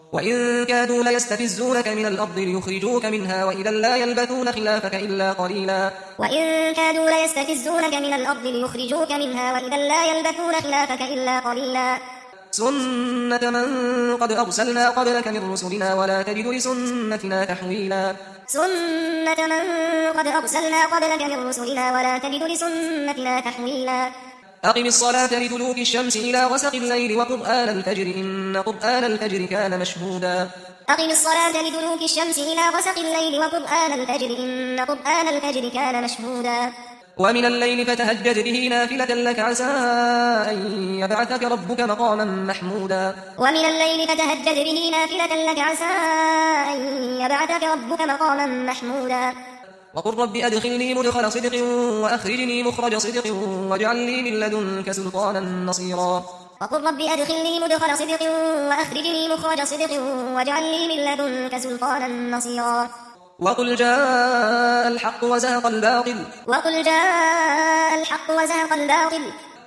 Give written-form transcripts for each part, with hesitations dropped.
وإن كادوا ليستفزونك من الأرض ليخرجوك منها وإذا لا يلبثون خلافك إلا قليلا وإن كادوا ليستفزونك من الأرض ليخرجوك منها وإذا لا يلبثون خلافك إلا قليلا سنة من قد أرسلنا قبلك من رسلنا ولا تجد لسنتنا تحويلا سنة من قد أرسلنا قبلك من رسلنا ولا تجد لسنتنا تحويلا أقم الصلاة لدلوك الشمس إلى غسق الليل وقرآن الفجر إن قرآن الفجر كان مشهودا أقم الصلاة لدلوك الشمس إلى غسق الليل وقرآن الفجر إن قرآن الفجر كان مشهودا ومن الليل فتهجد به نافلة لك عسى أن يبعثك ربك مقاما محمودا ومن الليل فتهجد به نافلة لك عسى أن يبعثك ربك مقاما محمودا وقل رب أدخلني مدخل صدق وأخرجني مخرج صدق واجعل لي من لدنك سلطانا نصيرا وقل رب أدخلني مدخل صدق وأخرجني مخرج صدق واجعل لي من لدنك سلطانا نصيرا وقل جاء الحق وزهق الباطل وقل جاء الحق وزهق الباطل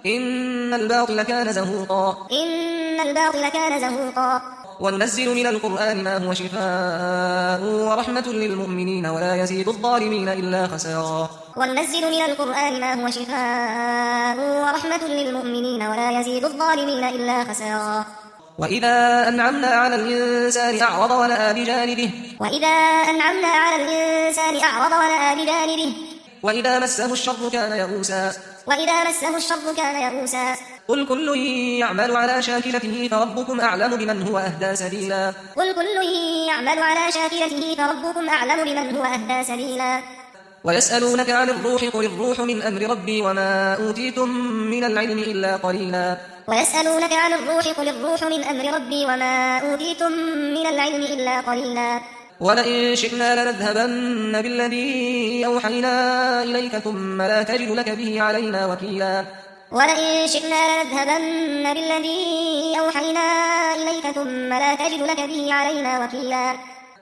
إن الباطل كان زهوقا إن الباطل كان زهوقا وننزل من القرآن ما هو شفاء ورحمة للمؤمنين ولا يزيد الظالمين إلا خسارا وننزل من القرآن ما هو شفاء ورحمة للمؤمنين ولا يزيد الظالمين إلا خسارا وإذا أنعمنا على الإنسان أعرض ونأى بجانبه وإذا أنعمنا على الإنسان أعرض ونأى بجانبه وإذا مسه الشر كان يئوسا وإذا مسه الشر كان يئوسا قل كل يعمل على شاكلته فربكم أعلم بمن هو أهدى سبيلا قل كل يعمل على شاكلته فربكم أعلم بمن هو أهدى سبيلا ويسألونك عن الروح قل الروح من أمر ربي وما أوتيتم من العلم إلا قليلا ويسألونك عن الروح قل الروح من أمر ربي وما أوتيتم من العلم إلا قليلا ولئن شئنا لنذهبن بالذي أوحينا إليك ثم لا تجد لك به علينا وكيلا ولئن شئنا لنذهبن بالذي أوحينا إليك ثم لا تجد لك به علينا وكيلا